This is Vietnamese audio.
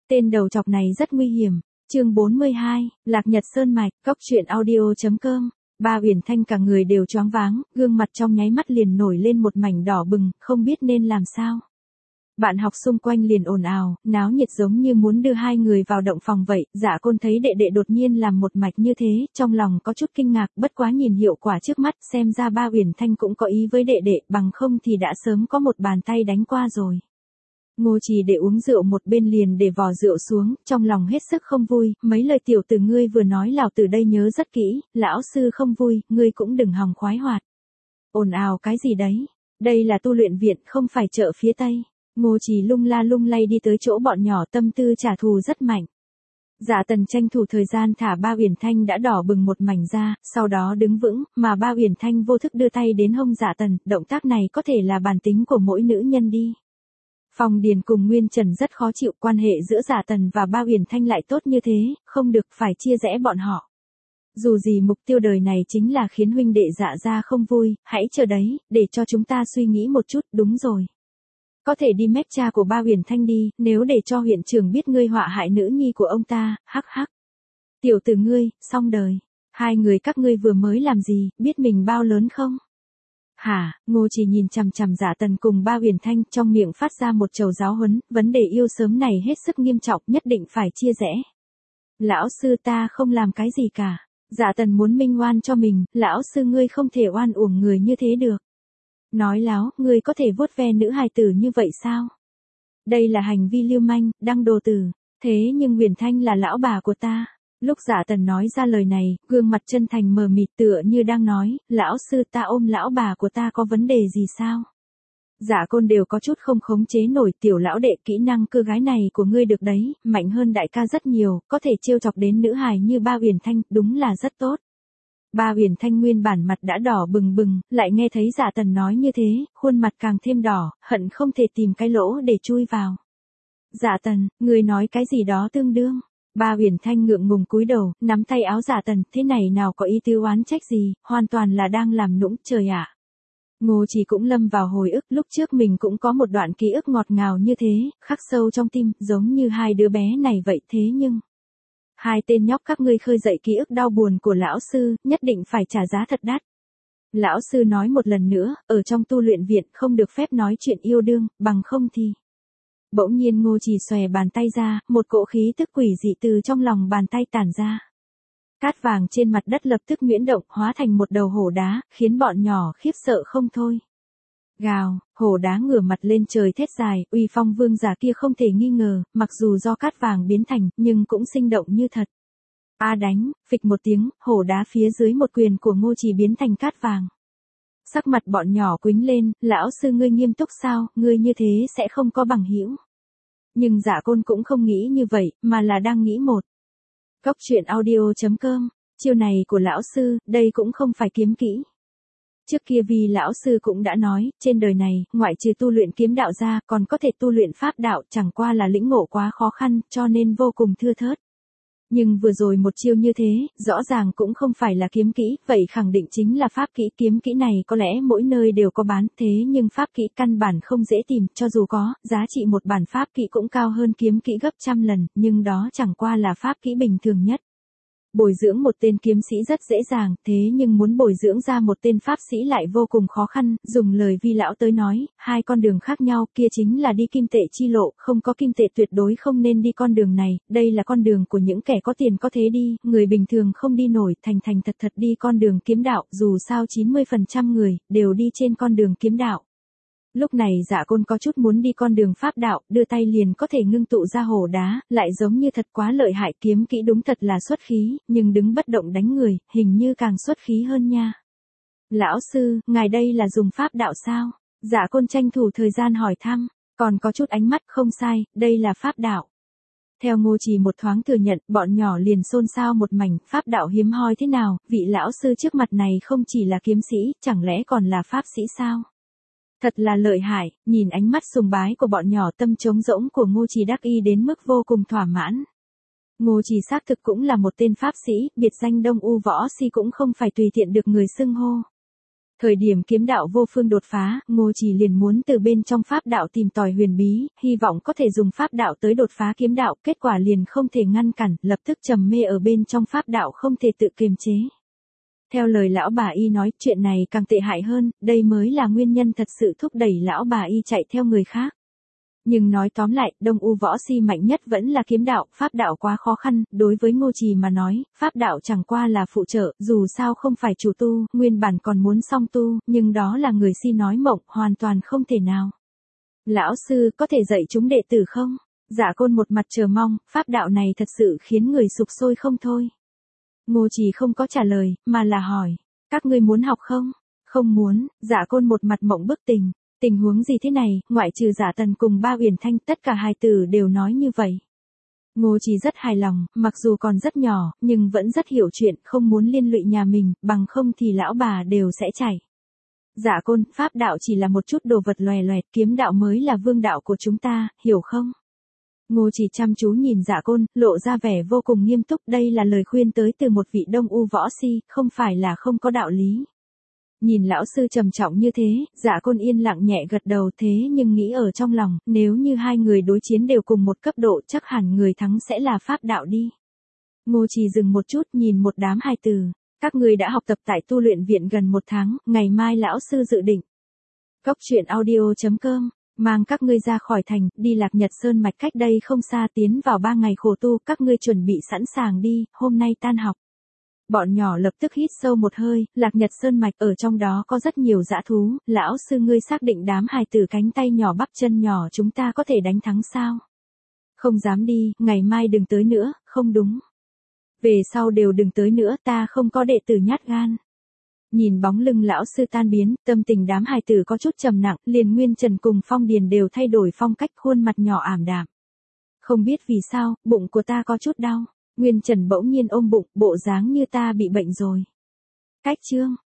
Tên đầu chọc này rất nguy hiểm. Chương 42, Lạc Nhật Sơn Mạch, Cốc truyện audio.com. Ba Uyển Thanh cả người đều choáng váng, gương mặt trong nháy mắt liền nổi lên một mảnh đỏ bừng, không biết nên làm sao. Bạn học xung quanh liền ồn ào, náo nhiệt giống như muốn đưa hai người vào động phòng vậy. Dạ Côn thấy đệ đệ đột nhiên làm một mạch như thế, trong lòng có chút kinh ngạc, bất quá nhìn hiệu quả trước mắt, xem ra Ba Uyển Thanh cũng có ý với đệ đệ, bằng không thì đã sớm có một bàn tay đánh qua rồi. Ngô Trì để uống rượu một bên liền để vò rượu xuống, trong lòng hết sức không vui, mấy lời tiểu tử ngươi vừa nói lão tử đây nhớ rất kỹ, lão sư không vui, ngươi cũng đừng hòng khoái hoạt. Ồn ào cái gì đấy, đây là tu luyện viện không phải chợ phía Tây. Ngô Trì lung la lung lay đi tới chỗ bọn nhỏ, tâm tư trả thù rất mạnh. Dạ Tần tranh thủ thời gian thả Ba Uyển Thanh đã đỏ bừng một mảnh ra, sau đó đứng vững, mà Ba Uyển Thanh vô thức đưa tay đến hông Dạ Tần, động tác này có thể là bản tính của mỗi nữ nhân đi. Phong Điền cùng Nguyên Trần rất khó chịu, quan hệ giữa Dạ Tần và Ba Uyển Thanh lại tốt như thế, không được, phải chia rẽ bọn họ. Dù gì mục tiêu đời này chính là khiến huynh đệ Dạ gia không vui, hãy chờ đấy, để cho chúng ta suy nghĩ một chút, đúng rồi. Có thể đi mép cha của Ba Uyển Thanh đi, nếu để cho huyện trưởng biết ngươi họa hại nữ nhi của ông ta, hắc hắc. Tiểu tử ngươi, xong đời. Hai người các ngươi vừa mới làm gì, biết mình bao lớn không? Hả, Ngô Trì nhìn chằm chằm Dạ Tần cùng Ba Uyển Thanh, trong miệng phát ra một trầu giáo huấn, vấn đề yêu sớm này hết sức nghiêm trọng, nhất định phải chia rẽ. Lão sư ta không làm cái gì cả. Dạ Tần muốn minh oan cho mình, lão sư ngươi không thể oan uổng người như thế được. Nói láo, ngươi có thể vuốt ve nữ hài tử như vậy sao? Đây là hành vi lưu manh, đăng đồ tử. Thế nhưng Uyển Thanh là lão bà của ta. Lúc Dạ Tần nói ra lời này, gương mặt chân thành mờ mịt tựa như đang nói, lão sư ta ôm lão bà của ta có vấn đề gì sao? Dạ Côn đều có chút không khống chế nổi, tiểu lão đệ, kỹ năng cưa gái này của ngươi được đấy, mạnh hơn đại ca rất nhiều, có thể trêu chọc đến nữ hài như Ba Uyển Thanh, đúng là rất tốt. Ba Uyển Thanh nguyên bản mặt đã đỏ bừng bừng, lại nghe thấy Dạ Tần nói như thế, khuôn mặt càng thêm đỏ, hận không thể tìm cái lỗ để chui vào. Dạ Tần, ngươi nói cái gì đó tương đương. Ba Uyển Thanh ngượng ngùng cúi đầu, nắm tay áo Dạ Tần, thế này nào có ý tứ oán trách gì, hoàn toàn là đang làm nũng, trời ạ. Ngô Trì cũng lâm vào hồi ức, lúc trước mình cũng có một đoạn ký ức ngọt ngào như thế, khắc sâu trong tim, giống như hai đứa bé này vậy, thế nhưng hai tên nhóc các ngươi khơi dậy ký ức đau buồn của lão sư, nhất định phải trả giá thật đắt. Lão sư nói một lần nữa, ở trong tu luyện viện không được phép nói chuyện yêu đương, bằng không thì. Bỗng nhiên Ngô Trì xòe bàn tay ra, một cỗ khí tức quỷ dị từ trong lòng bàn tay tản ra. Cát vàng trên mặt đất lập tức nhuyễn động, hóa thành một đầu hổ đá, khiến bọn nhỏ khiếp sợ không thôi. Gào, hổ đá ngửa mặt lên trời thét dài, uy phong vương giả kia không thể nghi ngờ, mặc dù do cát vàng biến thành, nhưng cũng sinh động như thật. A đánh, phịch một tiếng, hổ đá phía dưới một quyền của Ngô Trì biến thành cát vàng. Sắc mặt bọn nhỏ quĩnh lên, lão sư ngươi nghiêm túc sao, ngươi như thế sẽ không có bằng hữu. Nhưng Dạ Côn cũng không nghĩ như vậy, mà là đang nghĩ một. Cốc truyện audio.com, chiêu này của lão sư, đây cũng không phải kiếm kỹ. Trước kia vì lão sư cũng đã nói, trên đời này, ngoại trừ tu luyện kiếm đạo ra, còn có thể tu luyện pháp đạo, chẳng qua là lĩnh ngộ quá khó khăn, cho nên vô cùng thưa thớt. Nhưng vừa rồi một chiêu như thế, rõ ràng cũng không phải là kiếm kỹ, vậy khẳng định chính là pháp kỹ. Kiếm kỹ này có lẽ mỗi nơi đều có bán, thế nhưng pháp kỹ căn bản không dễ tìm, cho dù có, giá trị một bản pháp kỹ cũng cao hơn kiếm kỹ gấp trăm lần, nhưng đó chẳng qua là pháp kỹ bình thường nhất. Bồi dưỡng một tên kiếm sĩ rất dễ dàng, thế nhưng muốn bồi dưỡng ra một tên pháp sĩ lại vô cùng khó khăn, dùng lời Vi lão tới nói, hai con đường khác nhau, kia chính là đi kim tệ chi lộ, không có kim tệ tuyệt đối không nên đi con đường này, đây là con đường của những kẻ có tiền có thế đi, người bình thường không đi nổi, thành thật đi con đường kiếm đạo, dù sao 90% người, đều đi trên con đường kiếm đạo. Lúc này Dạ Côn có chút muốn đi con đường pháp đạo, đưa tay liền có thể ngưng tụ ra hổ đá, lại giống như thật quá lợi hại, kiếm kỹ đúng thật là xuất khí, nhưng đứng bất động đánh người, hình như càng xuất khí hơn nha. Lão sư, ngài đây là dùng pháp đạo sao? Dạ Côn tranh thủ thời gian hỏi thăm, còn có chút ánh mắt, không sai, đây là pháp đạo. Theo Ngô Trì một thoáng thừa nhận, bọn nhỏ liền xôn xao một mảnh, pháp đạo hiếm hoi thế nào, vị lão sư trước mặt này không chỉ là kiếm sĩ, chẳng lẽ còn là pháp sĩ sao? Thật là lợi hại, nhìn ánh mắt sùng bái của bọn nhỏ, tâm trống rỗng của Ngô Trì đắc y đến mức vô cùng thỏa mãn. Ngô Trì xác thực cũng là một tên pháp sĩ, biệt danh Đông U Võ Si cũng không phải tùy tiện được người xưng hô. Thời điểm kiếm đạo vô phương đột phá, Ngô Trì liền muốn từ bên trong pháp đạo tìm tòi huyền bí, hy vọng có thể dùng pháp đạo tới đột phá kiếm đạo, kết quả liền không thể ngăn cản, lập tức trầm mê ở bên trong pháp đạo không thể tự kiềm chế. Theo lời lão bà y nói, chuyện này càng tệ hại hơn, đây mới là nguyên nhân thật sự thúc đẩy lão bà y chạy theo người khác. Nhưng nói tóm lại, Đông U võ si mạnh nhất vẫn là kiếm đạo, pháp đạo quá khó khăn, đối với Ngô Trì mà nói, pháp đạo chẳng qua là phụ trợ, dù sao không phải chủ tu, nguyên bản còn muốn song tu, nhưng đó là người si nói mộng, hoàn toàn không thể nào. Lão sư, có thể dạy chúng đệ tử không? Dạ Côn một mặt chờ mong, pháp đạo này thật sự khiến người sục sôi không thôi. Ngô Trì không có trả lời, mà là hỏi, các ngươi muốn học không? Không muốn, Dạ Côn một mặt mộng bức tình. Tình huống gì thế này, ngoại trừ Dạ Tần cùng Ba Uyển Thanh, tất cả hài tử đều nói như vậy. Ngô Trì rất hài lòng, mặc dù còn rất nhỏ, nhưng vẫn rất hiểu chuyện, không muốn liên lụy nhà mình, bằng không thì lão bà đều sẽ chảy. Dạ Côn, pháp đạo chỉ là một chút đồ vật loè loẹt, kiếm đạo mới là vương đạo của chúng ta, hiểu không? Ngô Trì chăm chú nhìn Dạ Côn, lộ ra vẻ vô cùng nghiêm túc, đây là lời khuyên tới từ một vị Đông U võ si, không phải là không có đạo lý. Nhìn lão sư trầm trọng như thế, Dạ Côn yên lặng nhẹ gật đầu, thế nhưng nghĩ ở trong lòng, nếu như hai người đối chiến đều cùng một cấp độ, chắc hẳn người thắng sẽ là pháp đạo đi. Ngô Trì dừng một chút, nhìn một đám hài tử, các người đã học tập tại tu luyện viện gần 1 tháng, ngày mai lão sư dự định. Cốc truyện audio.com, mang các ngươi ra khỏi thành, đi Lạc Nhật Sơn mạch cách đây không xa, tiến vào 3 ngày khổ tu, các ngươi chuẩn bị sẵn sàng đi, hôm nay tan học. Bọn nhỏ lập tức hít sâu một hơi, Lạc Nhật Sơn mạch ở trong đó có rất nhiều dã thú, lão sư ngươi xác định đám hài tử cánh tay nhỏ bắp chân nhỏ chúng ta có thể đánh thắng sao? Không dám đi, ngày mai đừng tới nữa, không đúng. Về sau đều đừng tới nữa, ta không có đệ tử nhát gan. Nhìn bóng lưng lão sư tan biến, tâm tình đám hài tử có chút trầm nặng, liền Nguyên Trần cùng Phong Điền đều thay đổi phong cách, khuôn mặt nhỏ ảm đạm. Không biết vì sao, bụng của ta có chút đau. Nguyên Trần bỗng nhiên ôm bụng, bộ dáng như ta bị bệnh rồi. Cách chương.